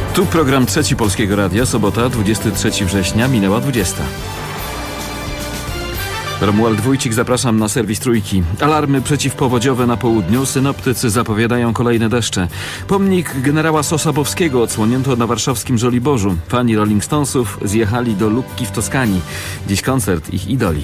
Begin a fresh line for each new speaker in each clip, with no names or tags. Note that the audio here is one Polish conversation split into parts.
Tu program Trzeci Polskiego Radia, sobota, 23 września, minęła 20. Romuald Wójcik, zapraszam na serwis Trójki. Alarmy przeciwpowodziowe na południu, synoptycy zapowiadają kolejne deszcze. Pomnik generała Sosabowskiego odsłonięto na warszawskim Żoliborzu. Fani Rolling Stonesów zjechali do Lucki w Toskanii. Dziś koncert ich idoli.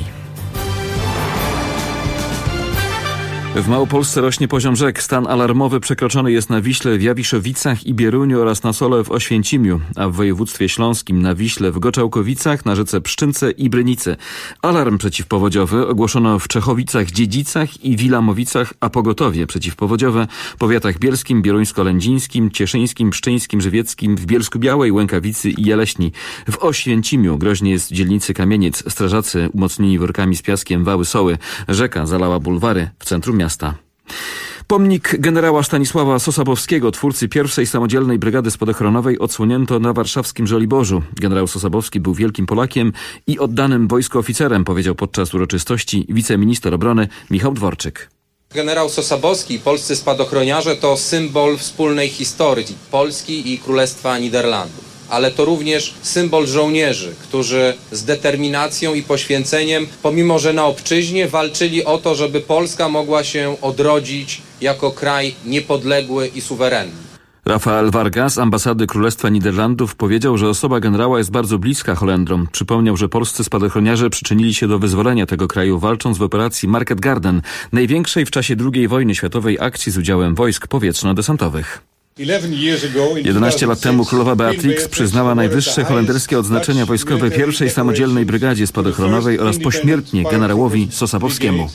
W Małopolsce rośnie poziom rzek. Stan alarmowy przekroczony jest na Wiśle w Jawiszowicach i Bieruniu oraz na Sole w Oświęcimiu, a w województwie śląskim na Wiśle w Goczałkowicach, na rzece Pszczynce i Brynicy. Alarm przeciwpowodziowy ogłoszono w Czechowicach, Dziedzicach i Wilamowicach, a pogotowie przeciwpowodziowe w powiatach bielskim, bieruńsko-lędzińskim, cieszyńskim, pszczyńskim, żywieckim, w Bielsku-Białej, Łękawicy i Jeleśni. W Oświęcimiu groźnie jest w dzielnicy Kamieniec. Strażacy umocnieni workami z piaskiem wały Soły. Rzeka zalała bulwary w centrum miasta. Pomnik generała Stanisława Sosabowskiego, twórcy pierwszej samodzielnej brygady spadochronowej, odsłonięto na warszawskim Żoliborzu. Generał Sosabowski był wielkim Polakiem i oddanym wojsku oficerem, powiedział podczas uroczystości wiceminister obrony Michał Dworczyk.
Generał Sosabowski i polscy spadochroniarze to symbol wspólnej historii Polski i Królestwa Niderlandów. Ale to również symbol żołnierzy, którzy z determinacją i poświęceniem, pomimo że na obczyźnie, walczyli o to, żeby Polska mogła się odrodzić jako kraj niepodległy i suwerenny.
Rafael Vargas z ambasady Królestwa Niderlandów powiedział, że osoba generała jest bardzo bliska Holendrom. Przypomniał, że polscy spadochroniarze przyczynili się do wyzwolenia tego kraju, walcząc w operacji Market Garden, największej w czasie II wojny światowej akcji z udziałem wojsk powietrzno-desantowych. 11 lat temu królowa Beatrix przyznała najwyższe holenderskie odznaczenia wojskowe pierwszej samodzielnej brygadzie spadochronowej oraz pośmiertnie generałowi Sosabowskiemu.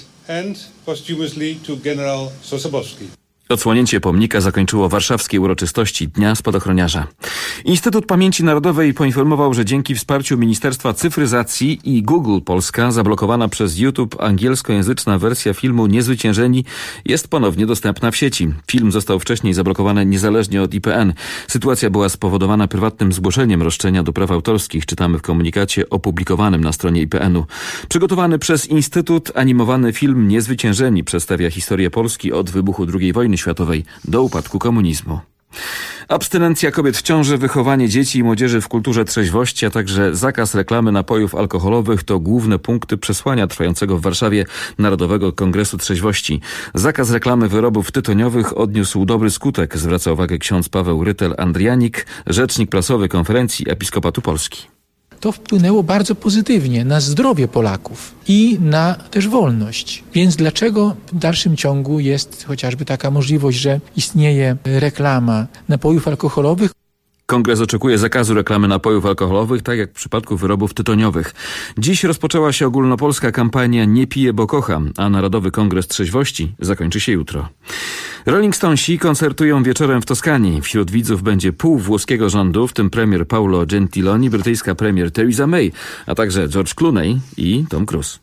Odsłonięcie pomnika zakończyło warszawskie uroczystości Dnia Spadochroniarza. Instytut Pamięci Narodowej poinformował, że dzięki wsparciu Ministerstwa Cyfryzacji i Google Polska zablokowana przez YouTube angielskojęzyczna wersja filmu Niezwyciężeni jest ponownie dostępna w sieci. Film został wcześniej zablokowany niezależnie od IPN. Sytuacja była spowodowana prywatnym zgłoszeniem roszczenia do praw autorskich, czytamy w komunikacie opublikowanym na stronie IPN-u. Przygotowany przez Instytut animowany film Niezwyciężeni przedstawia historię Polski od wybuchu II wojny światowej do upadku komunizmu. Abstynencja kobiet w ciąży, wychowanie dzieci i młodzieży w kulturze trzeźwości, a także zakaz reklamy napojów alkoholowych to główne punkty przesłania trwającego w Warszawie Narodowego Kongresu Trzeźwości. Zakaz reklamy wyrobów tytoniowych odniósł dobry skutek, zwraca uwagę ksiądz Paweł Rytel-Andrianik, rzecznik prasowy Konferencji Episkopatu Polski.
To wpłynęło bardzo pozytywnie na zdrowie Polaków i na też wolność. Więc dlaczego w dalszym ciągu jest chociażby taka możliwość, że istnieje reklama napojów alkoholowych?
Kongres oczekuje zakazu reklamy napojów alkoholowych, tak jak w przypadku wyrobów tytoniowych. Dziś rozpoczęła się ogólnopolska kampania Nie piję, bo kocham, a Narodowy Kongres Trzeźwości zakończy się jutro. Rolling Stonesi koncertują wieczorem w Toskanii. Wśród widzów będzie pół włoskiego rządu, w tym premier Paolo Gentiloni, brytyjska premier Theresa May, a także George Clooney i Tom Cruise.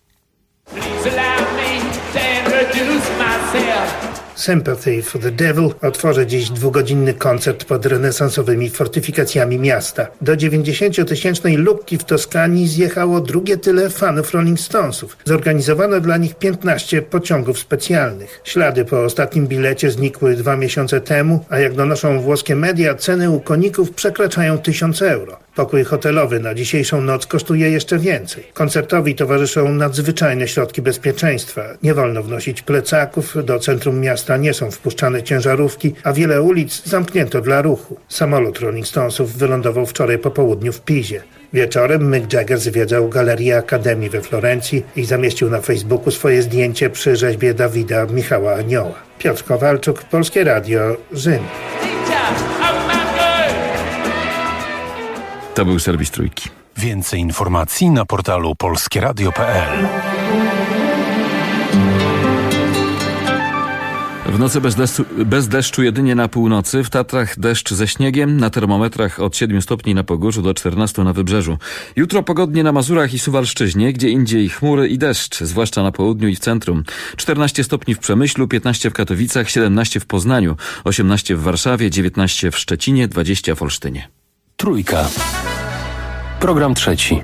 Sympathy for the Devil otworzy dziś dwugodzinny koncert pod renesansowymi fortyfikacjami miasta. Do 90-tysięcznej Lucki w Toskanii zjechało drugie tyle fanów Rolling Stonesów. Zorganizowano dla nich 15 pociągów specjalnych. Ślady po ostatnim bilecie znikły 2 miesiące temu, a jak donoszą włoskie media, ceny u koników przekraczają 1000 euro. Pokój hotelowy na dzisiejszą noc kosztuje jeszcze więcej. Koncertowi towarzyszą nadzwyczajne środki bezpieczeństwa. Nie wolno wnosić plecaków, do centrum miasta nie są wpuszczane ciężarówki, a wiele ulic zamknięto dla ruchu. Samolot Rolling Stonesów wylądował wczoraj po południu w Pizie. Wieczorem Mick Jagger zwiedzał Galerię Akademii we Florencji i zamieścił na Facebooku swoje zdjęcie przy rzeźbie Dawida Michała Anioła. Piotr Kowalczuk, Polskie Radio, Rzym.
To był serwis Trójki.
Więcej informacji na portalu polskieradio.pl.
W nocy bez deszczu jedynie na północy, w Tatrach deszcz ze śniegiem, na termometrach od 7 stopni na Pogórzu do 14 na Wybrzeżu. Jutro pogodnie na Mazurach i Suwalszczyźnie, gdzie indziej chmury i deszcz, zwłaszcza na południu i w centrum. 14 stopni w Przemyślu, 15 w Katowicach, 17 w Poznaniu, 18 w Warszawie, 19 w Szczecinie, 20 w Olsztynie.
Trójka. Program trzeci.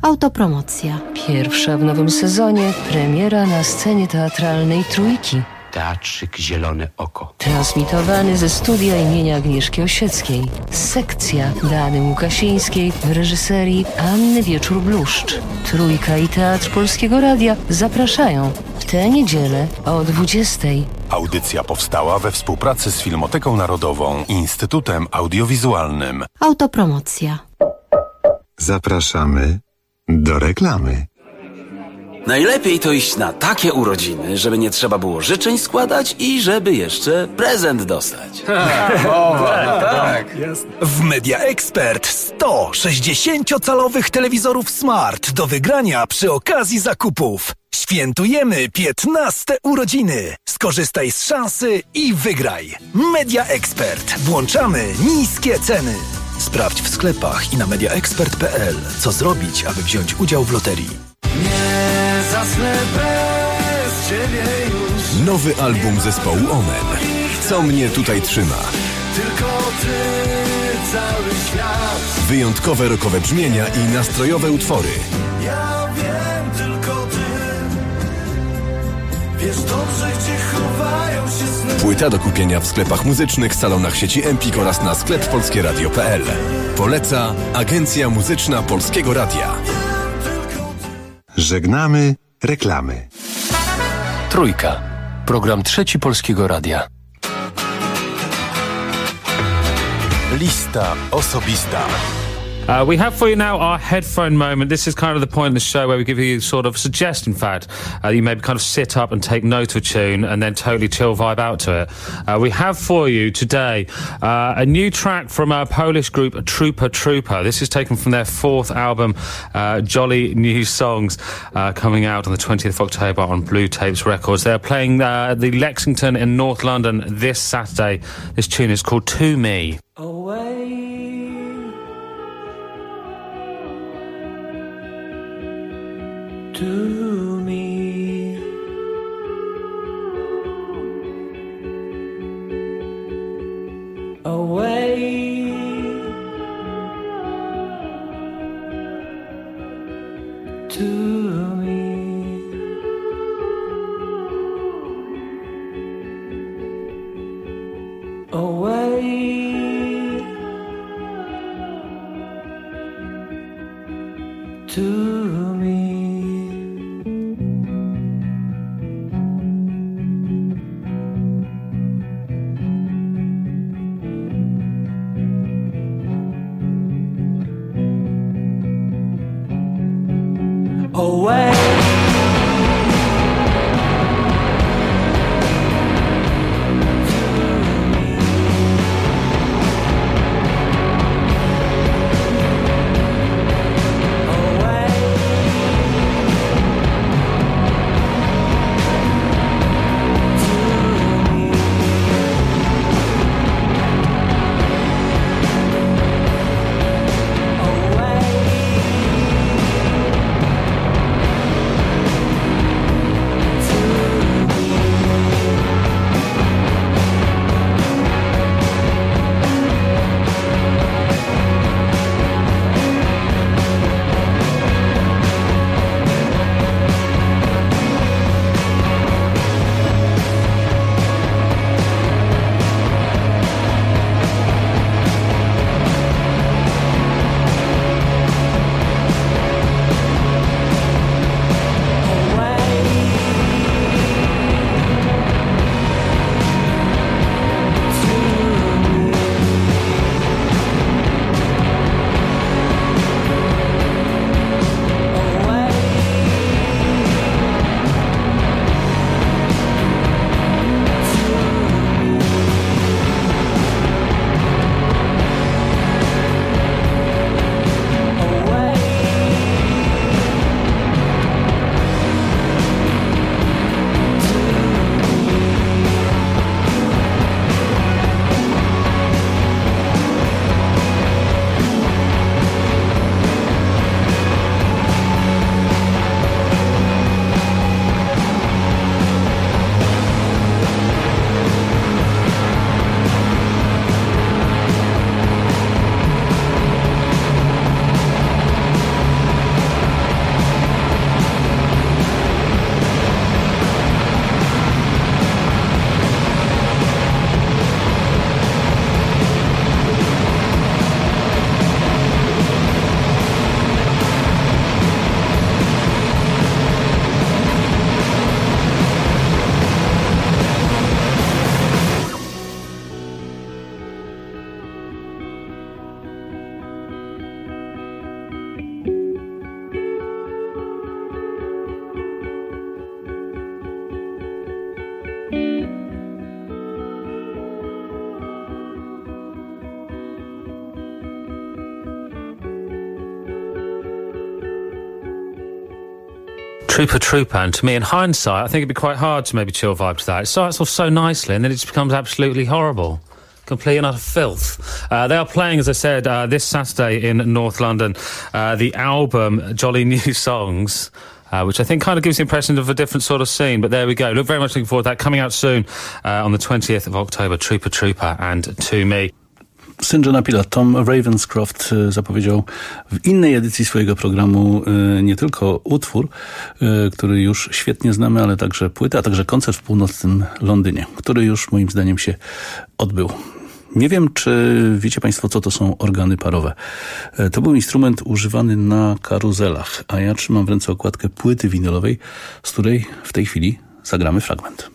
Autopromocja. Pierwsza w nowym sezonie premiera na scenie teatralnej Trójki. Teatrzyk Zielone Oko.
Transmitowany ze studia imienia Agnieszki Osieckiej. Sekcja Dany Łukasińskiej w reżyserii Anny Wieczór-Bluszcz. Trójka i Teatr Polskiego Radia zapraszają w tę niedzielę o 20:00.
Audycja powstała we współpracy z Filmoteką Narodową i Instytutem Audiowizualnym.
Autopromocja.
Zapraszamy do reklamy.
Najlepiej to iść na takie urodziny, żeby nie trzeba było życzeń składać i żeby jeszcze prezent dostać.
Tak. W Media Expert 100 60-calowych telewizorów Smart do wygrania przy okazji zakupów. Świętujemy 15 urodziny. Skorzystaj z szansy i wygraj. Media Expert. Włączamy niskie ceny. Sprawdź w sklepach i na mediaexpert.pl, co zrobić, aby wziąć udział w loterii.
Nie zasnę bez ciebie już.
Nowy album zespołu Omen. Co mnie tutaj trzyma?
Tylko ty, cały świat.
Wyjątkowe rockowe brzmienia i nastrojowe utwory.
Ja wiem, tylko ty. Wiesz dobrze, gdzie chowają się sny.
Płyta do kupienia w sklepach muzycznych, salonach sieci Empik oraz na sklep polskieradio.pl. Poleca Agencja Muzyczna Polskiego Radia.
Żegnamy reklamy.
Trójka. Program Trzeci Polskiego Radia. Lista osobista.
We have for you now our headphone moment. This is kind of the point in the show where we give you sort of suggest, in fact, you maybe kind of sit up and take note of a tune and then totally chill vibe out to it. We have for you today a new track from our Polish group Trooper Trooper. This is taken from their fourth album, Jolly New Songs, coming out on the 20th of October on Blue Tapes Records. They're playing the Lexington in North London this Saturday. This tune is called To Me.
Away. To me, away, to me, away, to me. Away.
Trooper, and to me, in hindsight, I think it'd be quite hard to maybe chill vibe to that. It starts off so nicely, and then it just becomes absolutely horrible. Complete and utter filth. They are playing, as I said, this Saturday in North London, the album Jolly New Songs, which I think kind of gives the impression of a different sort of scene. But there we go. Very much looking forward to that. Coming out soon on the 20th of October, Trooper and To Me.
Syn Johna Pila, Tom Ravenscroft, zapowiedział w innej edycji swojego programu nie tylko utwór, który już świetnie znamy, ale także płytę, a także koncert w północnym Londynie, który już moim zdaniem się odbył. Nie wiem, czy wiecie Państwo, co to są organy parowe. To był instrument używany na karuzelach, a ja trzymam w ręce okładkę płyty winylowej, z której w tej chwili zagramy fragment.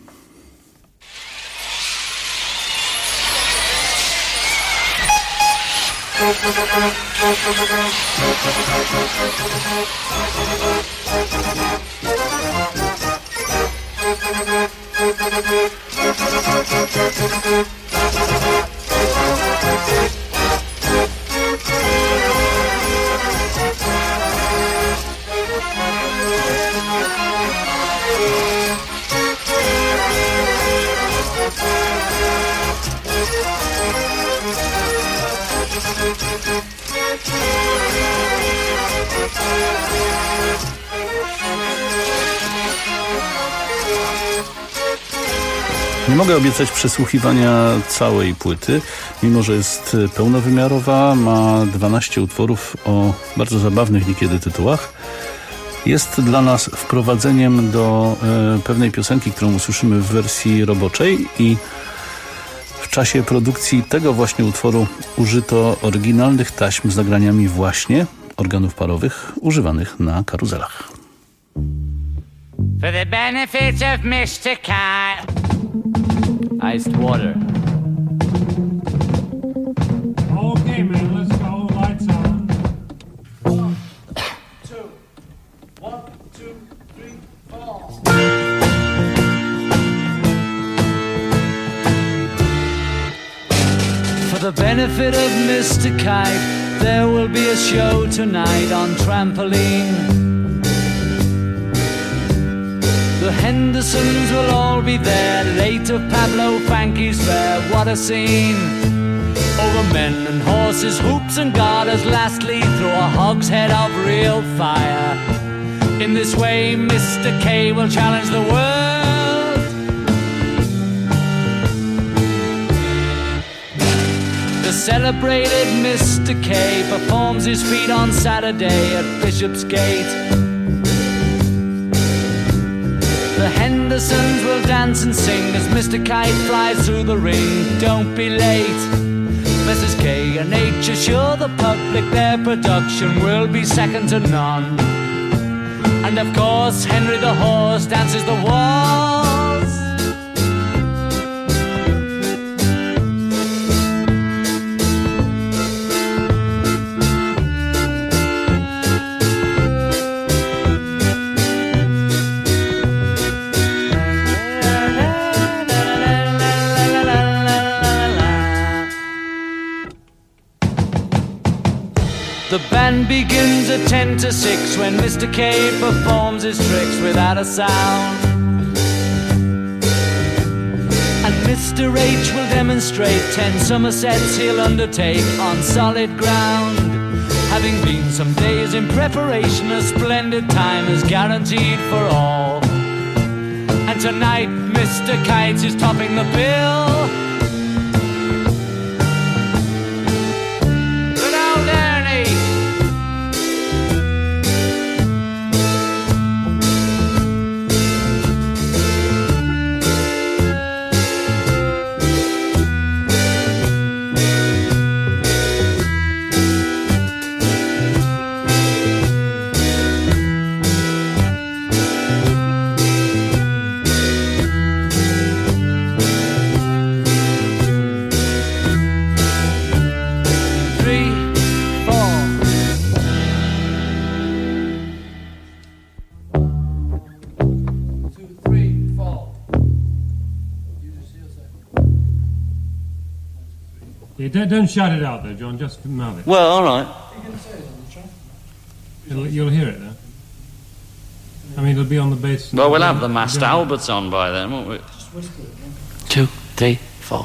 Nie mogę obiecać przesłuchiwania całej płyty, mimo że jest pełnowymiarowa, ma 12 utworów o bardzo zabawnych niekiedy tytułach. Jest dla nas wprowadzeniem do pewnej piosenki, którą usłyszymy w wersji roboczej i w czasie produkcji tego właśnie utworu użyto oryginalnych taśm z nagraniami właśnie organów parowych używanych na karuzelach.
For the benefit of Mr. Cat. Iced water.
Okay, man, let's go. Lights on. 1, 2, 1, 2, 3, 4. For the benefit of Mr. Kite, there will be a show tonight on trampoline. The Hendersons will all be there. Later Pablo Franke's fair. What a scene. Over men and horses, hoops and garters. Lastly through a hogshead of real fire. In this way Mr. K will challenge the world. The celebrated Mr. K performs his feat on Saturday at Bishopsgate. The Hendersons will dance and sing as Mr. Kite flies through the ring. Don't be late. Mrs. K and H assure the public their production will be second to none. And of course Henry the Horse dances the waltz. The band begins at 10 to 6 when Mr. K performs his tricks without a sound. And Mr. H will demonstrate 10 somersets he'll undertake on solid ground. Having been some days in preparation, a splendid time is guaranteed for all. And tonight Mr. Kites is topping the bill. Don't shout it out though, John, just mouth it.
Well, all right.
You'll hear it though.
I mean, it'll be on the bass.
Well, we'll have the Master Alberts on by then, won't we? 2, 3, 4.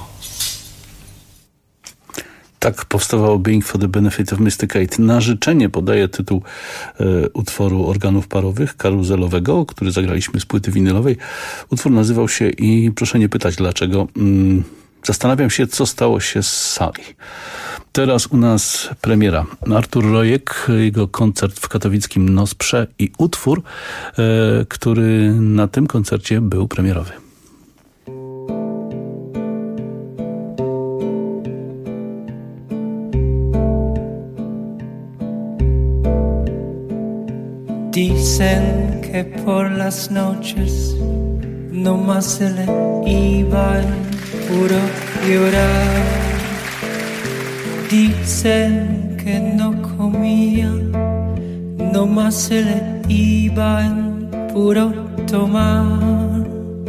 Tak powstawało Being for the Benefit of Mr. Kate. Na życzenie podaje tytuł utworu organów parowych, karuzelowego, który zagraliśmy z płyty winylowej. Utwór nazywał się i proszę nie pytać dlaczego. Zastanawiam się, co stało się z Sally. Teraz u nas premiera. Artur Rojek, jego koncert w katowickim Nosprze i utwór, który na tym koncercie był premierowy.
Dicen que por las noches no más se le iba en puro llorar. Dicen que no comía, no más se le iba en puro tomar.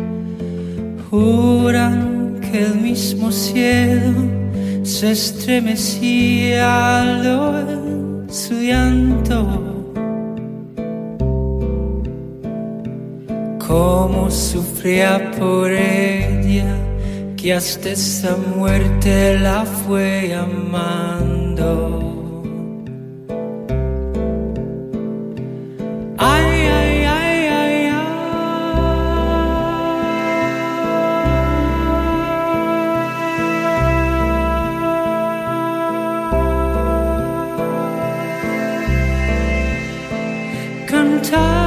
Juran que el mismo cielo se estremecía al oír su llanto. Cómo sufría por ella, que hasta esa muerte la fue amando. Ay, ay, ay, ay, ay. Cantar.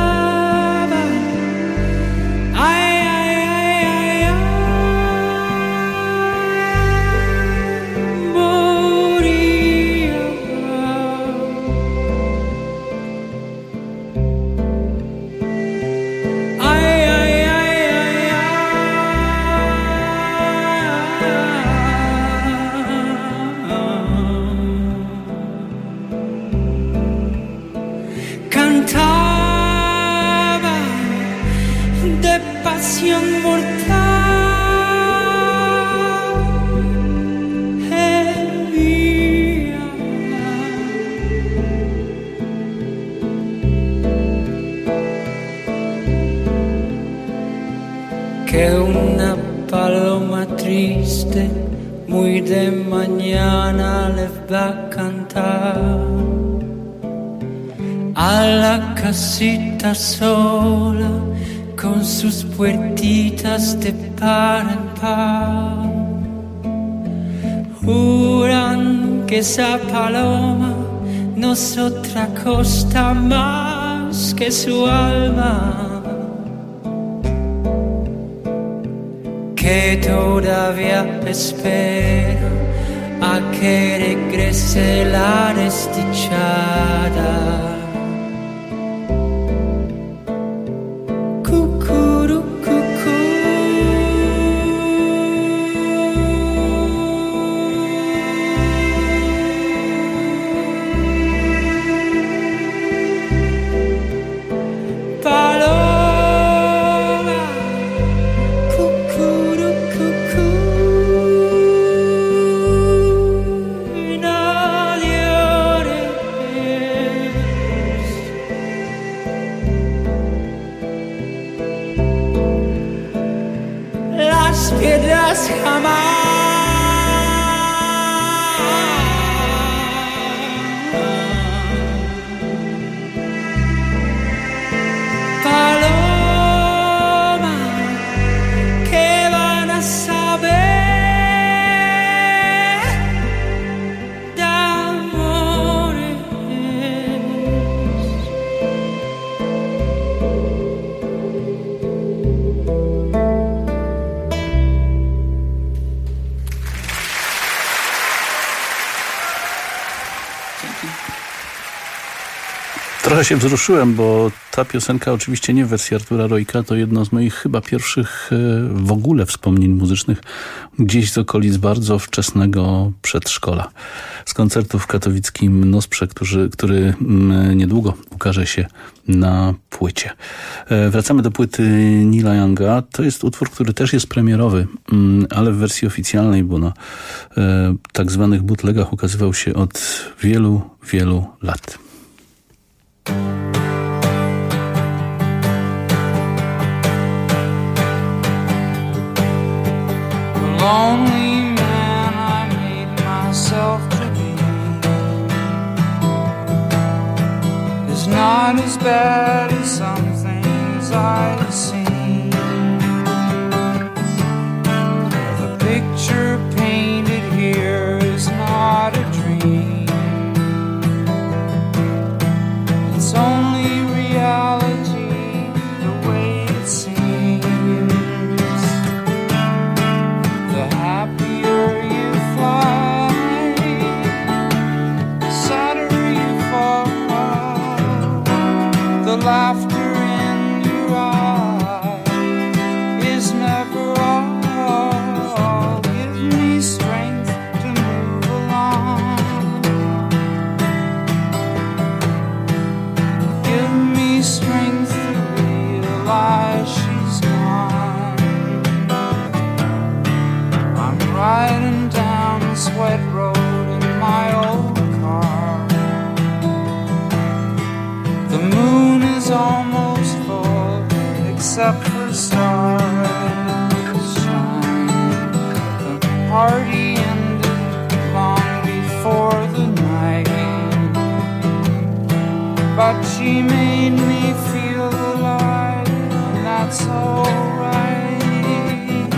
Que una paloma triste muy de mañana le va a cantar a la casita sola con sus puertitas de par en par. Juran que esa paloma no es otra cosa más que su alma, que todavía espera a que regrese la desdichada. Cucurú, cucú. Paloma, cucurú, cucú. Nadie ores. Las piedras jamás. Paloma, ¿qué van a saber de amores?
Trochę się wzruszyłem, bo ta piosenka oczywiście nie w wersji Artura Rojka, to jedno z moich chyba pierwszych w ogóle wspomnień muzycznych gdzieś z okolic bardzo wczesnego przedszkola. Z koncertu w katowickim Nosprze, który niedługo ukaże się na płycie. Wracamy do płyty Neila Younga. To jest utwór, który też jest premierowy, ale w wersji oficjalnej, bo na tak zwanych bootlegach ukazywał się od wielu, wielu lat.
lonely man I made myself to be is not as bad as some things I've seen. The picture painted here is not a dream. It's only reality the way it seems. The happier you fly, the sadder you fall. The laughter in your eye is never all. Give me strength to move along. Give me strength to realize she's gone. I'm riding down this wet road in my old car. The moon is almost full, except for stars shine. The party ended long before the night, but she made me feel alive, and that's alright.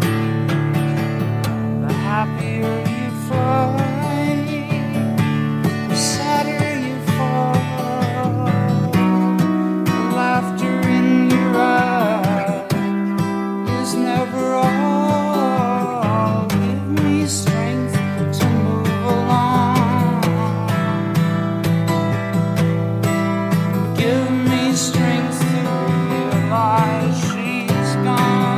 The happier you fly, the sadder you fall. The laughter in your eye is never all. Give me strength to move along. Give me strength to realize she's gone.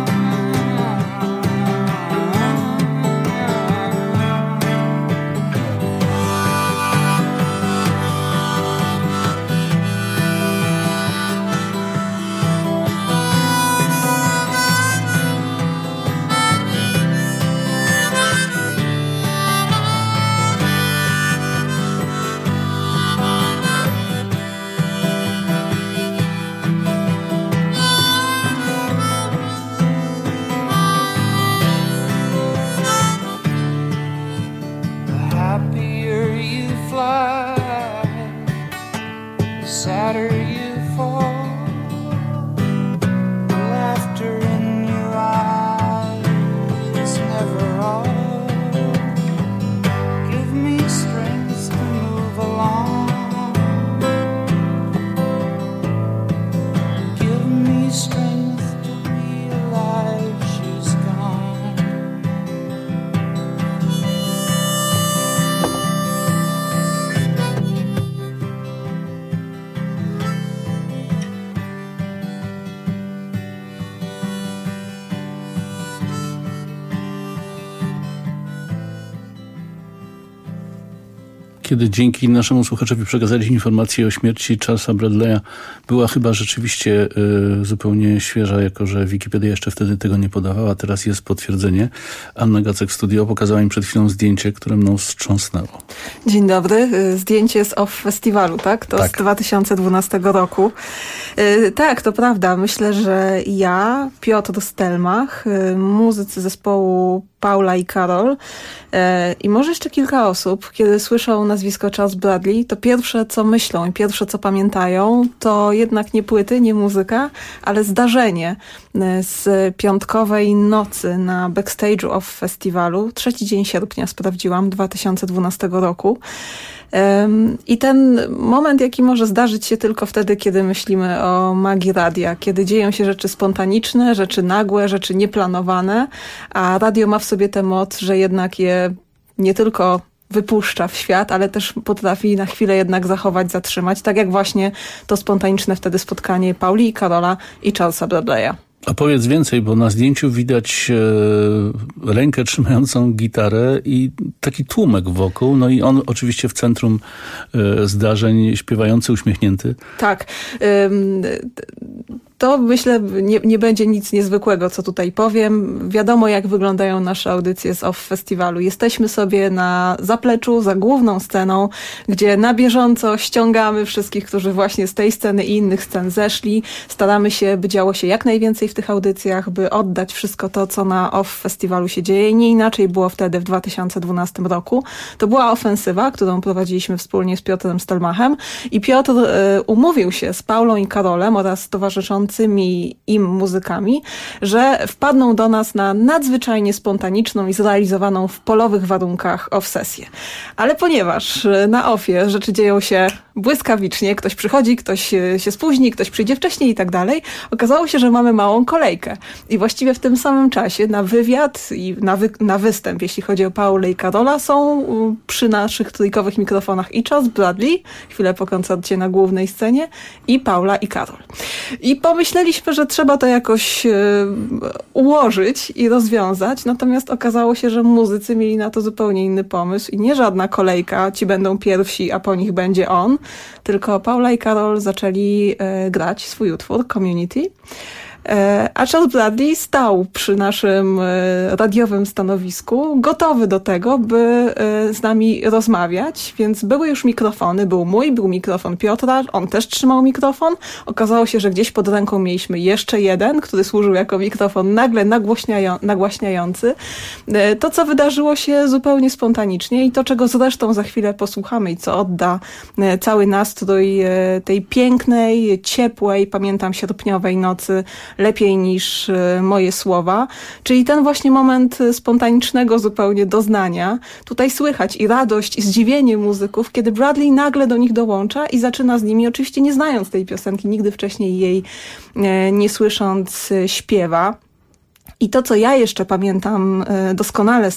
The happier you fly, the sadder you fall. The laughter in your eyes is never all. Give me strength to move along. Give me strength to realize she's gone.
Kiedy dzięki naszemu słuchaczowi przekazali informację o śmierci Charlesa Bradley'a, była chyba rzeczywiście zupełnie świeża, jako że Wikipedia jeszcze wtedy tego nie podawała. Teraz jest potwierdzenie. Anna Gacek w studio pokazała mi przed chwilą zdjęcie, które mną wstrząsnęło.
Dzień dobry. Zdjęcie z OFF Festiwalu, tak? To z 2012 roku. Tak, to prawda. Myślę, że ja, Piotr Stelmach, muzycy zespołu Paula i Karol i może jeszcze kilka osób, kiedy słyszą nazwisko Charles Bradley, to pierwsze co myślą i pierwsze co pamiętają, to jednak nie płyty, nie muzyka, ale zdarzenie z piątkowej nocy na backstage'u OFF Festiwalu. 3 dzień sierpnia sprawdziłam, 2012 roku. I ten moment, jaki może zdarzyć się tylko wtedy, kiedy myślimy o magii radia, kiedy dzieją się rzeczy spontaniczne, rzeczy nagłe, rzeczy nieplanowane, a radio ma w sobie tę moc, że jednak je nie tylko wypuszcza w świat, ale też potrafi na chwilę jednak zachować, zatrzymać, tak jak właśnie to spontaniczne wtedy spotkanie Pauli i Karola i Charlesa Bradley'a.
A powiedz więcej, bo na zdjęciu widać rękę trzymającą gitarę i taki tłumek wokół, no i on oczywiście w centrum zdarzeń, śpiewający, uśmiechnięty.
Tak. To myślę nie będzie nic niezwykłego, co tutaj powiem. Wiadomo, jak wyglądają nasze audycje z OFF Festiwalu. Jesteśmy sobie na zapleczu, za główną sceną, gdzie na bieżąco ściągamy wszystkich, którzy właśnie z tej sceny i innych scen zeszli. Staramy się, by działo się jak najwięcej w tych audycjach, by oddać wszystko to, co na OFF Festiwalu się dzieje. Nie inaczej było wtedy w 2012 roku. To była ofensywa, którą prowadziliśmy wspólnie z Piotrem Stelmachem i Piotr umówił się z Paulą i Karolem oraz towarzyszącymi im muzykami, że wpadną do nas na nadzwyczajnie spontaniczną i zrealizowaną w polowych warunkach off-sesję. Ale ponieważ na offie rzeczy dzieją się błyskawicznie, ktoś przychodzi, ktoś się spóźni, ktoś przyjdzie wcześniej i tak dalej, okazało się, że mamy małą kolejkę. I właściwie w tym samym czasie na wywiad i na występ, jeśli chodzi o Paulę i Karola, są przy naszych trójkowych mikrofonach i Charles Bradley, chwilę po koncercie na głównej scenie, i Paula i Karol. I pomyśleliśmy, że trzeba to jakoś ułożyć i rozwiązać, natomiast okazało się, że muzycy mieli na to zupełnie inny pomysł i nie żadna kolejka, ci będą pierwsi, a po nich będzie on, tylko Paula i Karol zaczęli grać swój utwór Community. A Charles Bradley stał przy naszym radiowym stanowisku, gotowy do tego, by z nami rozmawiać, więc były już mikrofony, był mój, był mikrofon Piotra, on też trzymał mikrofon. Okazało się, że gdzieś pod ręką mieliśmy jeszcze jeden, który służył jako mikrofon nagle nagłaśniający. To, co wydarzyło się zupełnie spontanicznie i to, czego zresztą za chwilę posłuchamy i co odda cały nastrój tej pięknej, ciepłej, pamiętam, sierpniowej nocy, lepiej niż moje słowa, czyli ten właśnie moment spontanicznego zupełnie doznania. Tutaj słychać i radość, i zdziwienie muzyków, kiedy Bradley nagle do nich dołącza i zaczyna z nimi, oczywiście nie znając tej piosenki, nigdy wcześniej jej nie słysząc, śpiewa. I to, co ja jeszcze pamiętam doskonale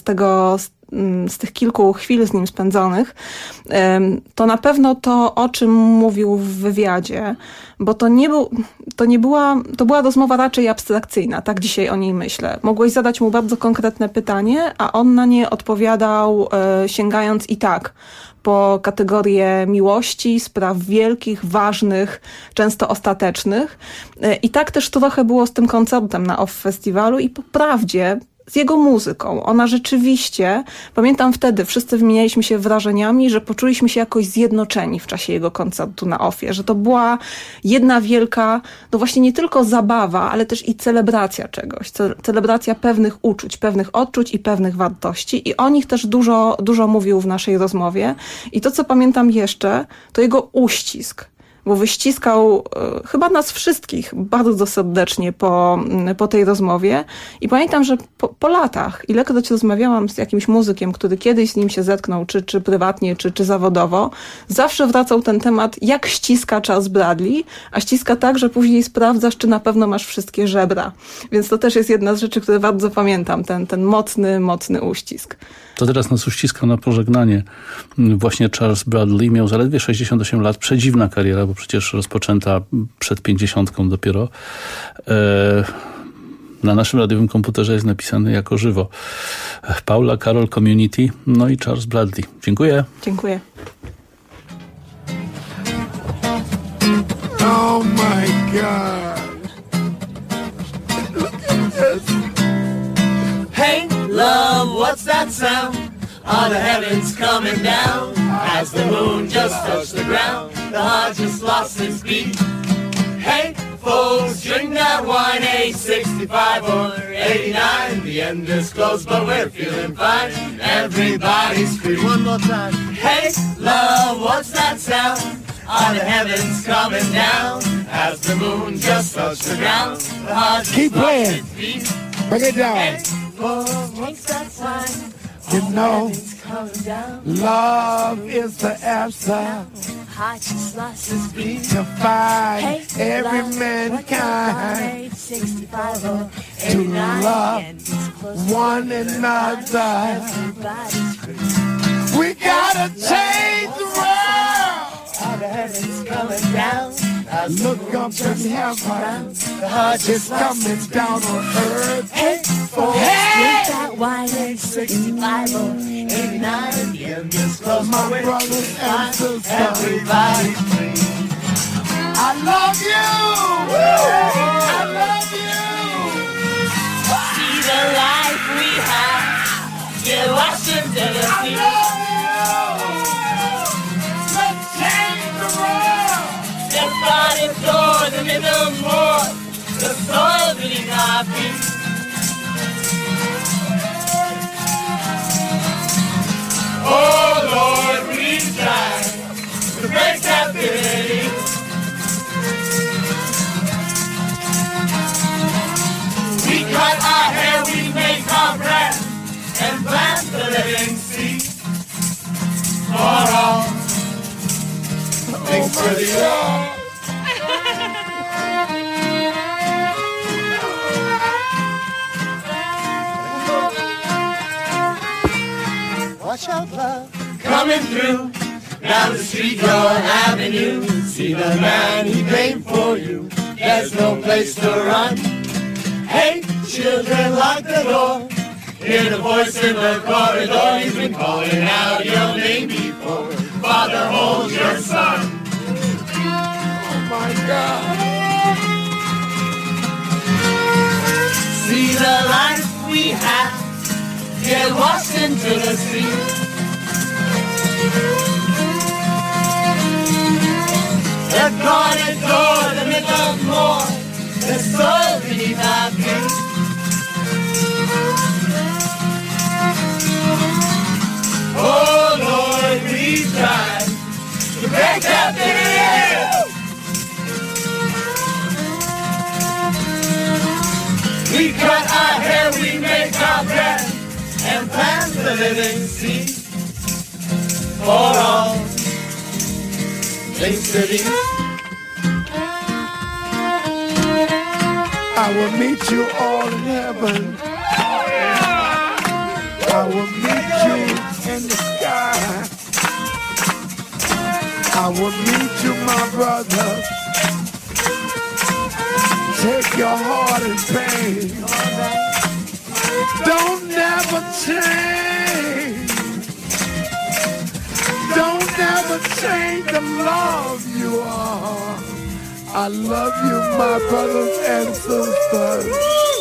z tych kilku chwil z nim spędzonych, to na pewno to, o czym mówił w wywiadzie, bo to była rozmowa raczej abstrakcyjna, tak dzisiaj o niej myślę. Mogłeś zadać mu bardzo konkretne pytanie, a on na nie odpowiadał sięgając i tak po kategorie miłości, spraw wielkich, ważnych, często ostatecznych. I tak też trochę było z tym koncertem na OFF Festiwalu i po prawdzie z jego muzyką. Ona rzeczywiście, pamiętam wtedy, wszyscy wymienialiśmy się wrażeniami, że poczuliśmy się jakoś zjednoczeni w czasie jego koncertu na OFF-ie, że to była jedna wielka, no właśnie nie tylko zabawa, ale też i celebracja czegoś, celebracja pewnych uczuć, pewnych odczuć i pewnych wartości i o nich też dużo mówił w naszej rozmowie i to, co pamiętam jeszcze, to jego uścisk, bo wyściskał chyba nas wszystkich bardzo serdecznie po tej rozmowie i pamiętam, że po latach, ilekroć rozmawiałam z jakimś muzykiem, który kiedyś z nim się zetknął, czy prywatnie, czy zawodowo, zawsze wracał ten temat, jak ściska Charles Bradley, a ściska tak, że później sprawdzasz, czy na pewno masz wszystkie żebra. Więc to też jest jedna z rzeczy, które bardzo pamiętam, ten mocny uścisk.
To teraz nas uściskał na pożegnanie. Właśnie Charles Bradley miał zaledwie 68 lat, przedziwna kariera, bo przecież rozpoczęta przed 50 dopiero. Na naszym radiowym komputerze jest napisany jako żywo. Paula, Karol, Community, no i Charles Bradley. Dziękuję.
Dziękuję.
Oh my God. Look at this. Hey, love, what's that sound? Are the heavens coming down? As the moon just touched the ground, the heart just lost its beat. Hey, folks, drink that wine, age 65 or 89. The end is close, but we're feeling fine. Everybody's free. One more time. Hey, love, what's that sound? Are the heavens coming down? As the moon just touched the ground, the heart just keep playing. Bring it down. Hey, folks, drink that wine. You know, love is the answer to find every mankind to love one another. We gotta change the world. Look up in heaven, it's coming down on earth. Hey, hey! That wine, 65 or 89, my brothers and sisters, everybody's free. I love you. I love you. See the life we have. Yeah, Washington DC. I love you. Let's change the world. Let's start it towards a little more. The soil beneath our feet. Oh Lord, we try to break captivity. We cut our hair, we make our bread, and plant the living seed. For all, thanks for the all. Watch out, love, coming through, down the street, your avenue. See the man, he came for you, there's no place to run. Hey, children, lock the door, hear the voice in the corridor. He's been calling out your name before. Father, hold your son. Oh my God. See the life we have, get washed into the sea. The corner door, the middle more, the soul beneath our feet. Oh Lord, we try to break up the air. We cut our hair, we make our bread, and plant the living seed. For all things to be. I will meet you all in heaven. I will meet you in the sky. I will meet you, my brother. Take your heart and pain. Don't never change. Don't never change the love you are. I love you, my brothers and sisters.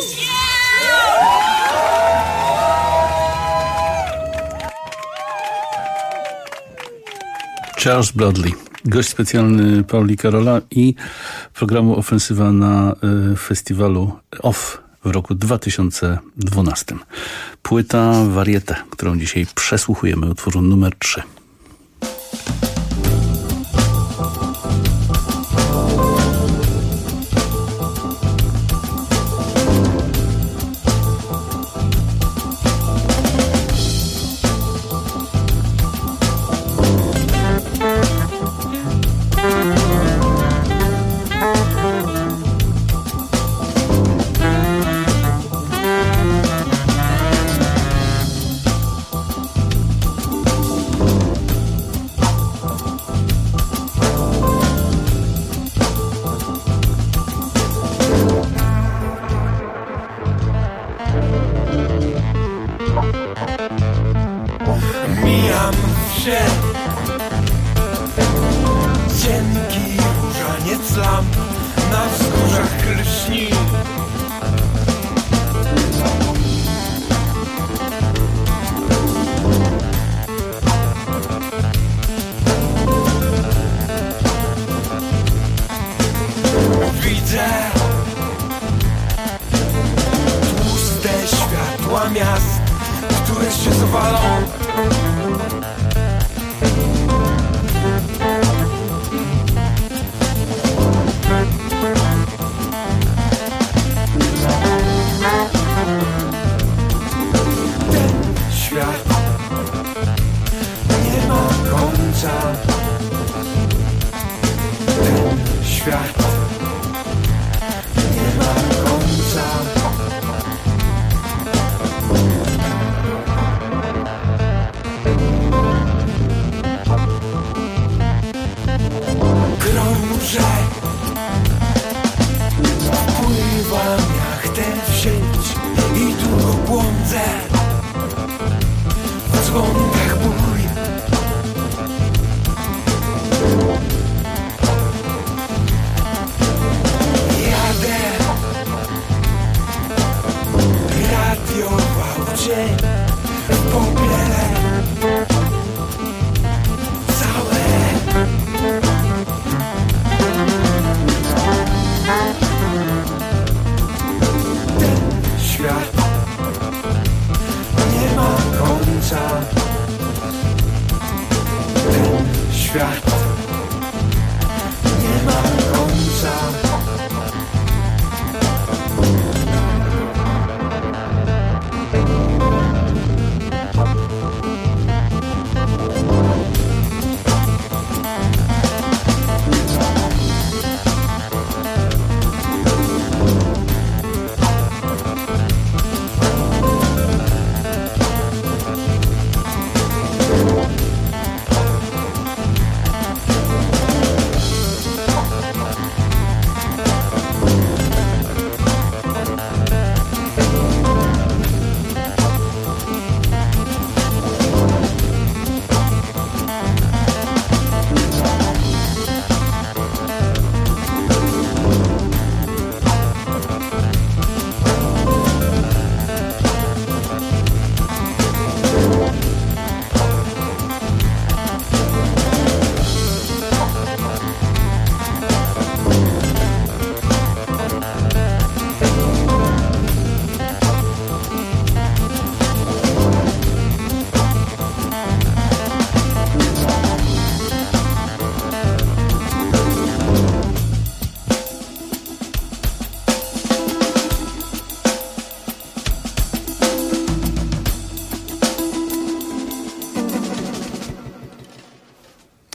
Charles Bradley, gość specjalny Pauli Karola i programu Ofensywa na festiwalu OFF w roku 2012. Płyta Varietà, którą dzisiaj przesłuchujemy, utwór numer 3.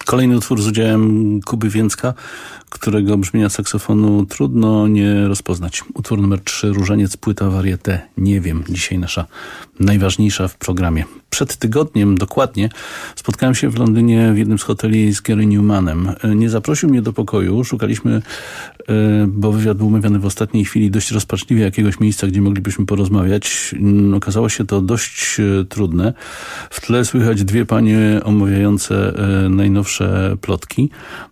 Kolejny utwór z udziałem Kuby Więcka, którego brzmienia saksofonu trudno nie rozpoznać. Utwór numer 3, Różaniec, płyta Varieté. Nie wiem, dzisiaj nasza najważniejsza w programie. Przed tygodniem dokładnie spotkałem się w Londynie w jednym z hoteli z Gary Newmanem. Nie zaprosił mnie do pokoju. Szukaliśmy, bo wywiad był umawiany w ostatniej chwili, dość rozpaczliwie jakiegoś miejsca, gdzie moglibyśmy porozmawiać. Okazało się to dość trudne. W tle słychać dwie panie omawiające najnowsze plotki,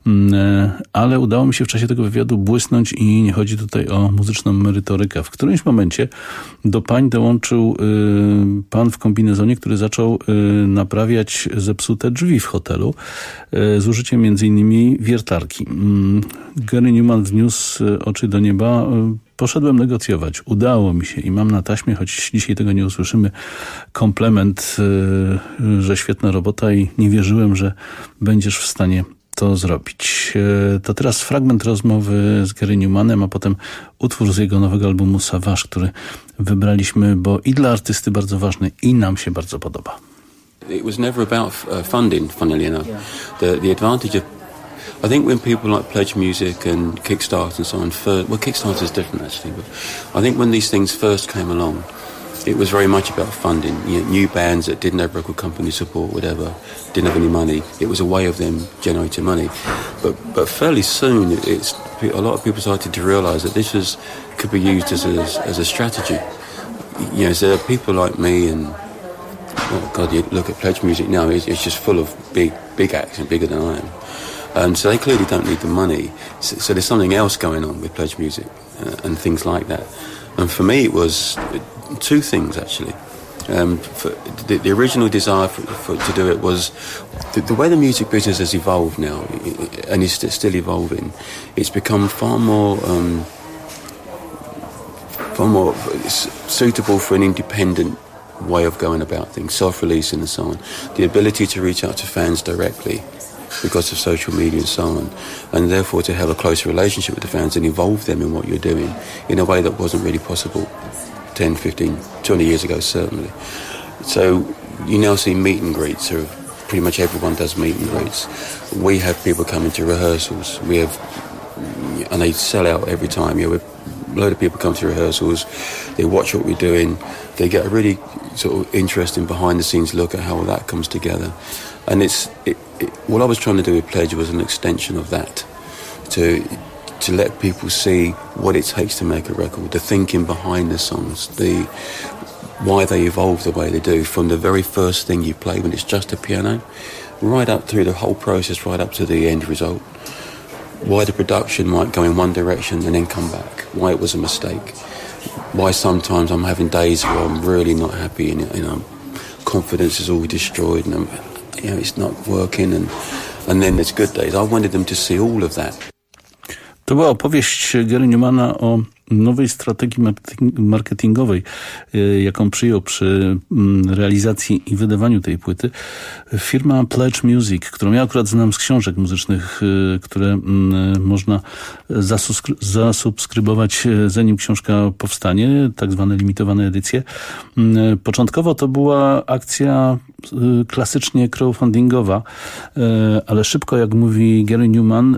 ale udało mi się w czasie tego wywiadu błysnąć i nie chodzi tutaj o muzyczną merytorykę. W którymś momencie do pań dołączył pan w kombinezonie, który zaczął naprawiać zepsute drzwi w hotelu z użyciem m.in. wiertarki. Gary Newman wzniósł oczy do nieba. Poszedłem negocjować. Udało mi się i mam na taśmie, choć dzisiaj tego nie usłyszymy, komplement, że świetna robota i nie wierzyłem, że będziesz w stanie to zrobić. To teraz fragment rozmowy z Gary Newmanem, a potem utwór z jego nowego albumu Savage, który wybraliśmy, bo i dla artysty bardzo ważny i nam się bardzo podoba.
It was never about funding, funnily enough. The advantage of, I think when people like Pledge Music and Kickstarter and so on, Kickstarter is different actually, but I think when these things first came along, it was very much about funding. You know, new bands that didn't have record company support, whatever, didn't have any money. It was a way of them generating money. But fairly soon, a lot of people started to realise that this could be used as a strategy. You know, so there are people like me and, oh God, you look at Pledge Music now, it's just full of big acts and bigger than I am. So they clearly don't need the money. So there's something else going on with Pledge Music and things like that. And for me, it was two things actually. The original desire to do it was the way the music business has evolved now, and is still evolving. It's become far more suitable for an independent way of going about things, self-releasing and so on. The ability to reach out to fans directly because of social media and so on, and therefore to have a closer relationship with the fans and involve them in what you're doing in a way that wasn't really possible 10, 15, 20 years ago, certainly. So you now see meet and greets, or pretty much everyone does meet and greets. We have people coming to rehearsals. And they sell out every time. You know, a load of people come to rehearsals, they watch what we're doing, they get a really sort of interesting behind the scenes look at how all that comes together. And what I was trying to do with Pledge was an extension of that, to let people see what it takes to make a record, the thinking behind the songs, why they evolve the way they do, from the very first thing you play when it's just a piano, right up through the whole process, right up to the end result. Why the production might go in one direction and then come back, why it was a mistake, why sometimes I'm having days where I'm really not happy and confidence is all destroyed and it's not working, and then there's good days. I wanted them to see all of that.
To była opowieść Gary Newmana o nowej strategii marketingowej, jaką przyjął przy realizacji i wydawaniu tej płyty. Firma Pledge Music, którą ja akurat znam z książek muzycznych, które można zasubskrybować, zanim książka powstanie, tak zwane limitowane edycje. Początkowo to była akcja klasycznie crowdfundingowa, ale szybko, jak mówi Gary Newman,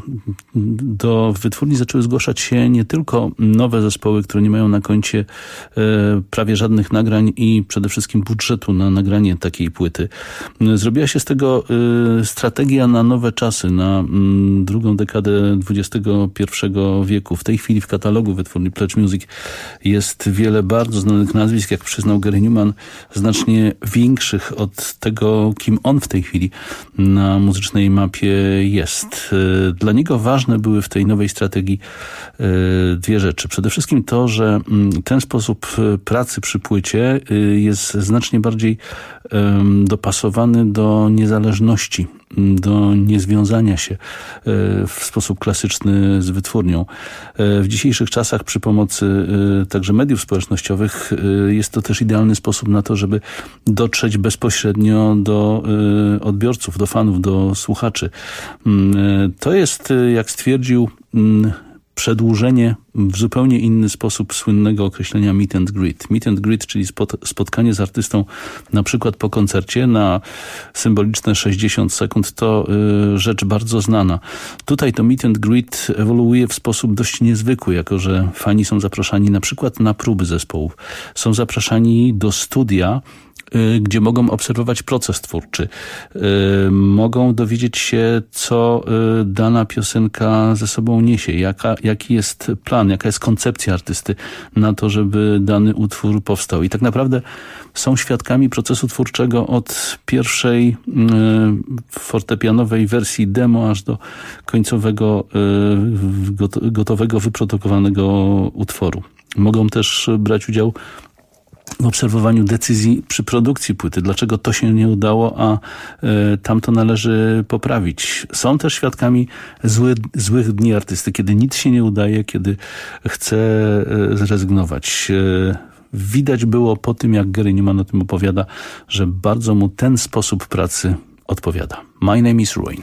do wytwórni zaczęły zgłaszać się nie tylko nowe zespoły, które nie mają na koncie prawie żadnych nagrań i przede wszystkim budżetu na nagranie takiej płyty. Zrobiła się z tego strategia na nowe czasy, na drugą dekadę XXI wieku. W tej chwili w katalogu wytwórni Pledge Music jest wiele bardzo znanych nazwisk, jak przyznał Gary Newman, znacznie większych od tego, kim on w tej chwili na muzycznej mapie jest. Dla niego ważne były w tej nowej strategii dwie rzeczy. Przede wszystkim to, że ten sposób pracy przy płycie jest znacznie bardziej dopasowany do niezależności, do niezwiązania się w sposób klasyczny z wytwórnią. W dzisiejszych czasach przy pomocy także mediów społecznościowych jest to też idealny sposób na to, żeby dotrzeć bezpośrednio do odbiorców, do fanów, do słuchaczy. To jest, jak stwierdził, przedłużenie w zupełnie inny sposób słynnego określenia meet and greet. Meet and greet, czyli spotkanie z artystą na przykład po koncercie na symboliczne 60 sekund, to rzecz bardzo znana. Tutaj to meet and greet ewoluuje w sposób dość niezwykły, jako że fani są zapraszani na przykład na próby zespołów. Są zapraszani do studia, gdzie mogą obserwować proces twórczy. Mogą dowiedzieć się, co dana piosenka ze sobą niesie, jaki jest plan, jaka jest koncepcja artysty na to, żeby dany utwór powstał. I tak naprawdę są świadkami procesu twórczego od pierwszej fortepianowej wersji demo aż do końcowego, gotowego, wyprodukowanego utworu. Mogą też brać udział w obserwowaniu decyzji przy produkcji płyty. Dlaczego to się nie udało, a tamto należy poprawić. Są też świadkami złych dni artysty, kiedy nic się nie udaje, kiedy chce zrezygnować. Widać było po tym, jak Gary Numan o tym opowiada, że bardzo mu ten sposób pracy odpowiada. My Name is Ruin.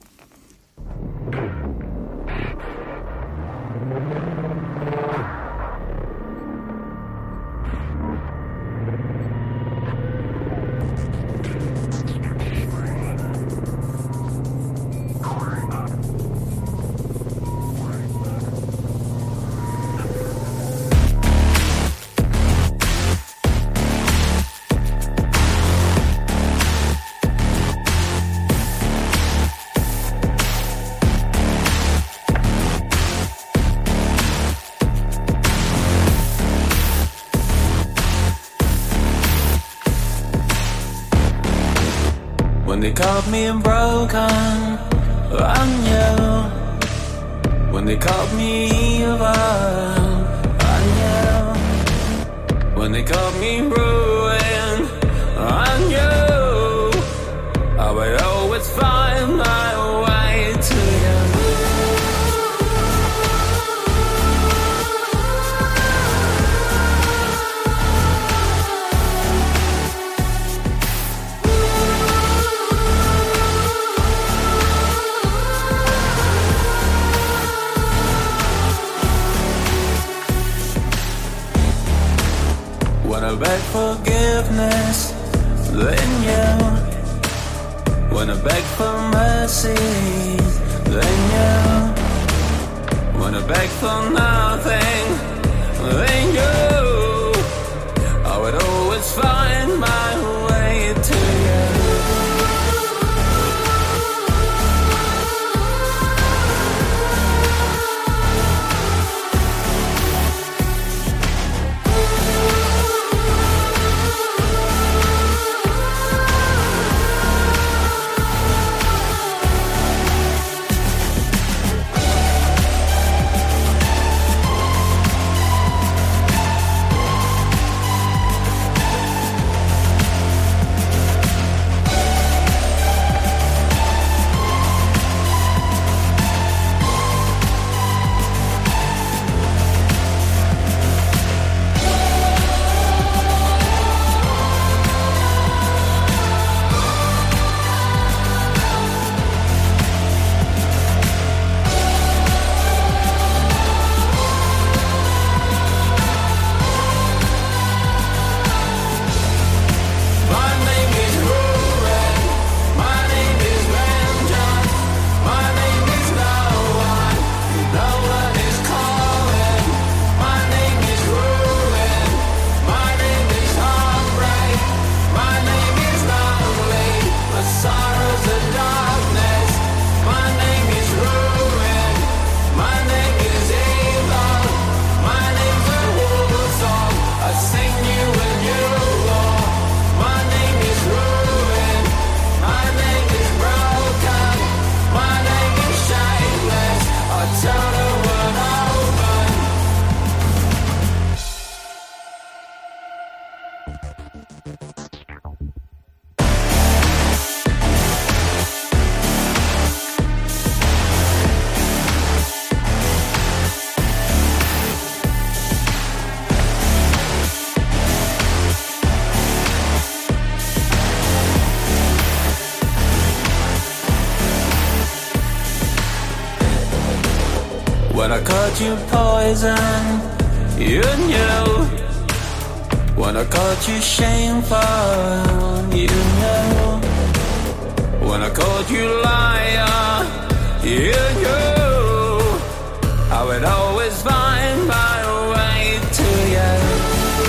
When they caught me broken, I knew. When they caught me evil, I knew. When they caught me ruined, I knew. I would always find my way to you. When I beg forgiveness, then you. When I beg for mercy, then you. When I beg for nothing, then you. I would always find my way to you.
When I called you poison, you knew. When I called you shameful, you knew. When I called you liar, you knew. I would always find my way to you.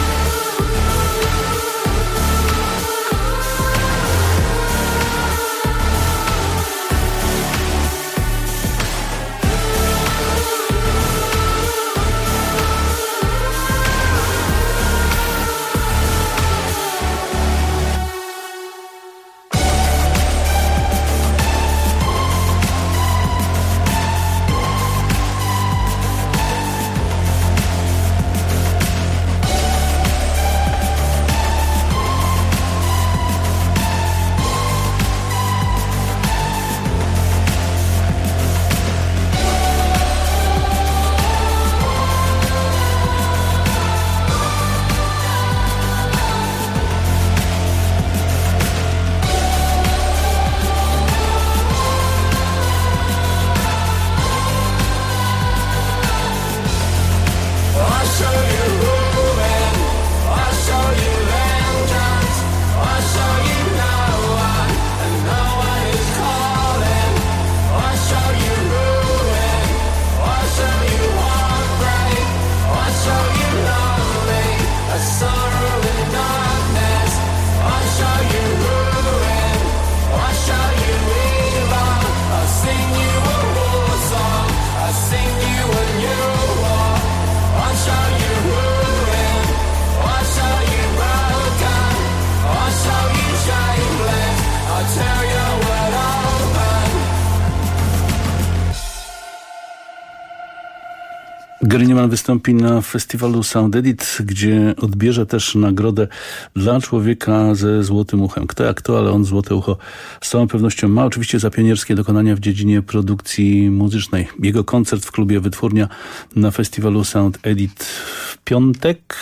Gary Numan wystąpi na festiwalu Sound Edit, gdzie odbierze też nagrodę dla człowieka ze złotym uchem. Kto jak to, ale on złote ucho z całą pewnością ma. Oczywiście za pionierskie dokonania w dziedzinie produkcji muzycznej. Jego koncert w klubie Wytwórnia na festiwalu Sound Edit w piątek.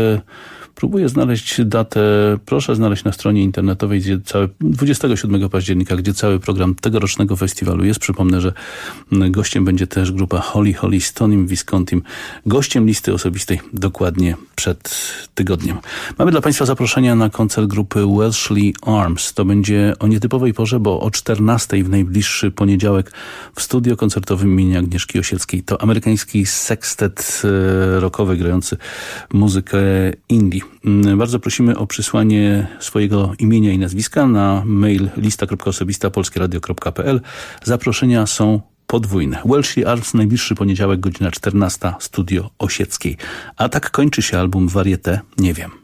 Próbuję znaleźć datę, proszę znaleźć na stronie internetowej 27 października, gdzie cały program tegorocznego festiwalu jest. Przypomnę, że gościem będzie też grupa Holy Holy z Tonym Viscontim, gościem listy osobistej dokładnie przed tygodniem. Mamy dla Państwa zaproszenia na koncert grupy Welshly Arms. To będzie o nietypowej porze, bo o 14:00 w najbliższy poniedziałek w studio koncertowym imienia Agnieszki Osieckiej. To amerykański sekstet rockowy grający muzykę indie. Bardzo prosimy o przysłanie swojego imienia i nazwiska na mail lista.osobista@polskieradio.pl. Zaproszenia są podwójne. Welshly Arms, najbliższy poniedziałek, godzina 14:00, studio Osieckiej. A tak kończy się album Varieté, nie wiem.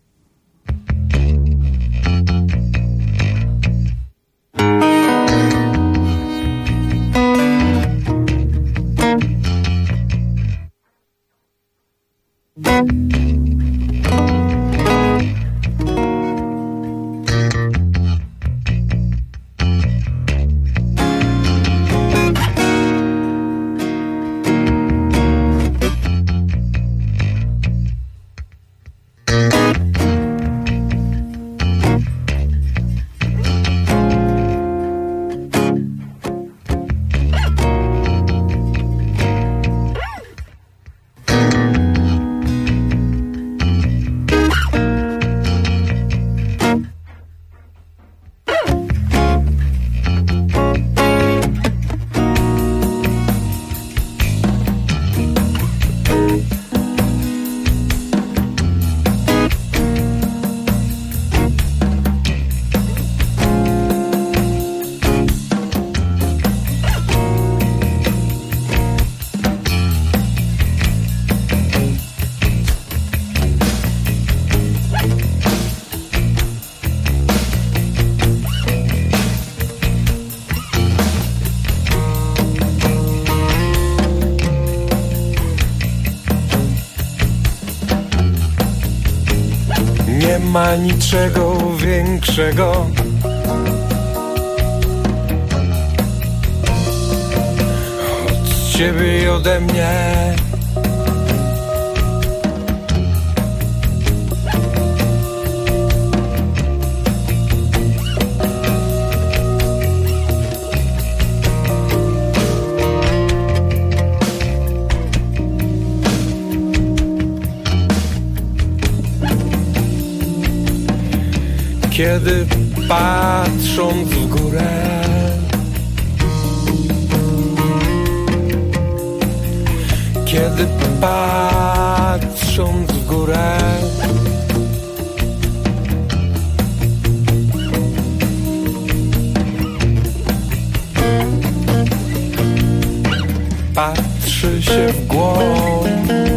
Nie ma niczego większego od ciebie i ode mnie. Kiedy patrząc w górę, kiedy patrząc w górę, patrzy się w głąb.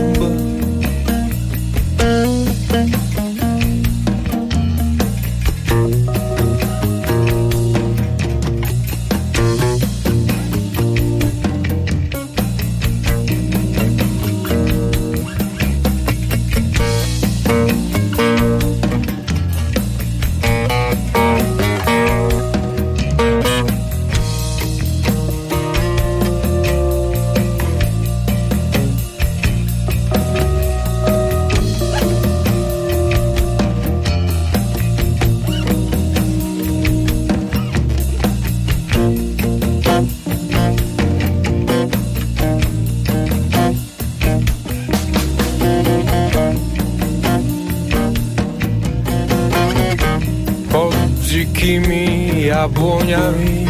Dzikimi jabłoniami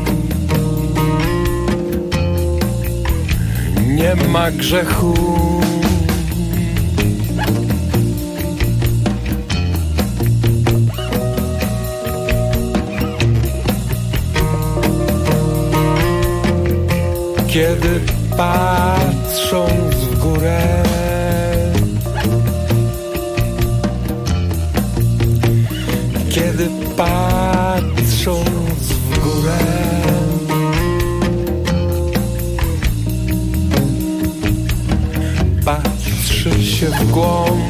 nie ma grzechu. Kiedy patrząc w górę, kiedy patrząc w górę, patrzy się w głąb.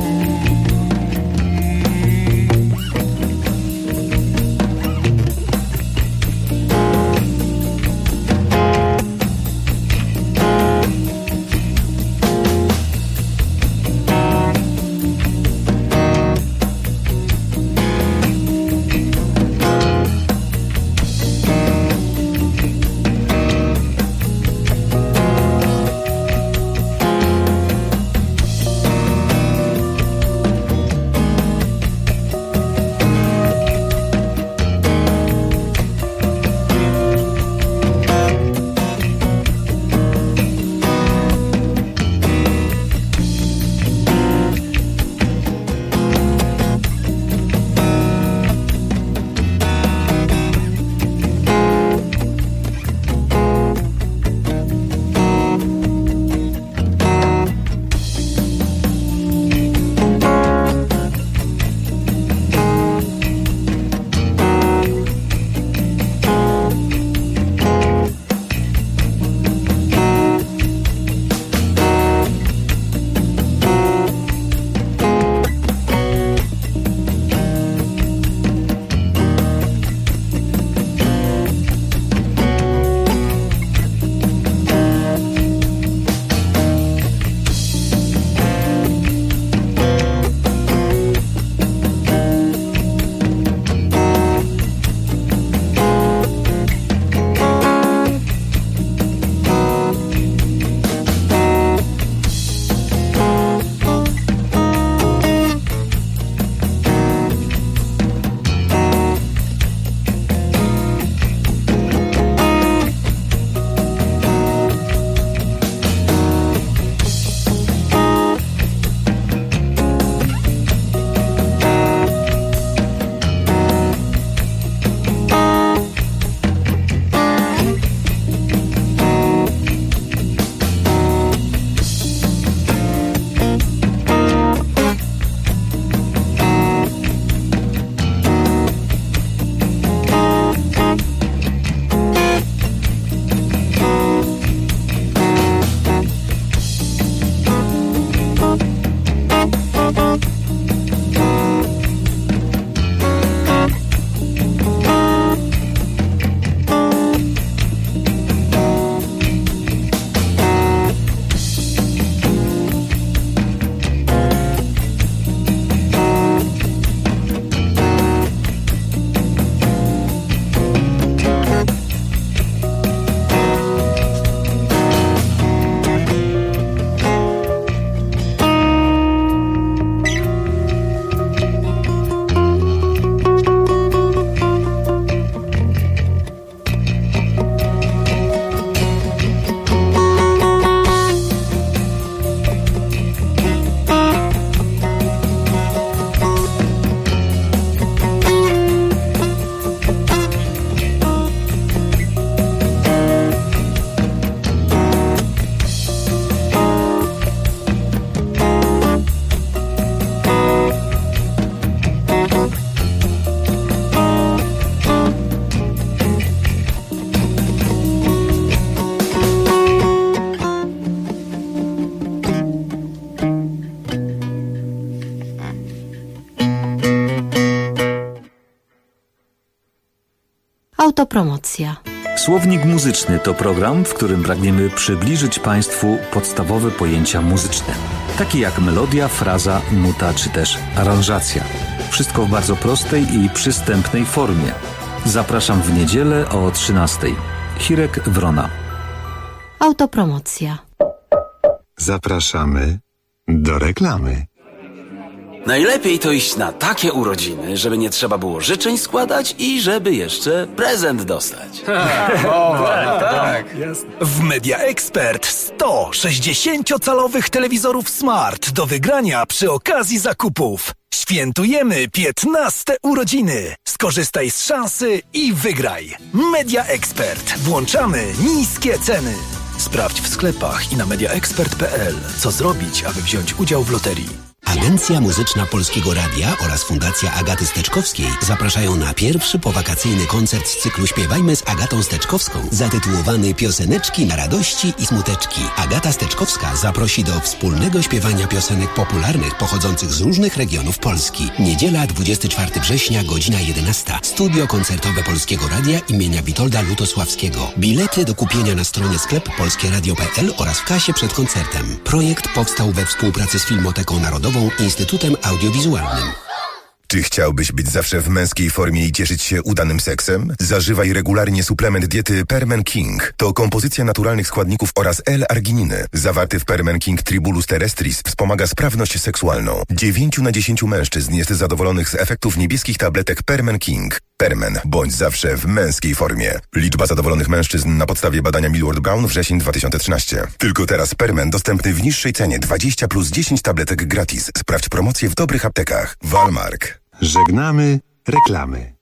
Autopromocja.
Słownik muzyczny to program, w którym pragniemy przybliżyć Państwu podstawowe pojęcia muzyczne, takie jak melodia, fraza, nuta czy też aranżacja. Wszystko w bardzo prostej i przystępnej formie. Zapraszam w niedzielę o 13:00. Hirek Wrona.
Autopromocja.
Zapraszamy do reklamy.
Najlepiej to iść na takie urodziny, żeby nie trzeba było życzeń składać i żeby jeszcze prezent dostać.
Tak. W Media Expert 100 60-calowych telewizorów Smart do wygrania przy okazji zakupów. Świętujemy 15 urodziny. Skorzystaj z szansy i wygraj. Media Expert. Włączamy niskie ceny. Sprawdź w sklepach i na mediaexpert.pl, co zrobić, aby wziąć udział w loterii.
Agencja Muzyczna Polskiego Radia oraz Fundacja Agaty Steczkowskiej zapraszają na pierwszy powakacyjny koncert z cyklu Śpiewajmy z Agatą Steczkowską, zatytułowany Pioseneczki na radości i smuteczki. Agata Steczkowska zaprosi do wspólnego śpiewania piosenek popularnych pochodzących z różnych regionów Polski. Niedziela, 24 września, godzina 11. Studio koncertowe Polskiego Radia imienia Witolda Lutosławskiego. Bilety do kupienia na stronie sklep polskieradio.pl oraz w kasie przed koncertem. Projekt powstał we współpracy z Filmoteką Narodową, Instytutem Audiowizualnym.
Czy chciałbyś być zawsze w męskiej formie i cieszyć się udanym seksem? Zażywaj regularnie suplement diety Permen King. To kompozycja naturalnych składników oraz L-argininy. Zawarty w Permen King Tribulus terrestris wspomaga sprawność seksualną. 9 na 10 mężczyzn jest zadowolonych z efektów niebieskich tabletek Permen King. Permen. Bądź zawsze w męskiej formie. Liczba zadowolonych mężczyzn na podstawie badania Millward Brown wrzesień 2013. Tylko teraz Permen dostępny w niższej cenie 20 plus 10 tabletek gratis. Sprawdź promocję w dobrych aptekach. Walmark.
Żegnamy reklamy.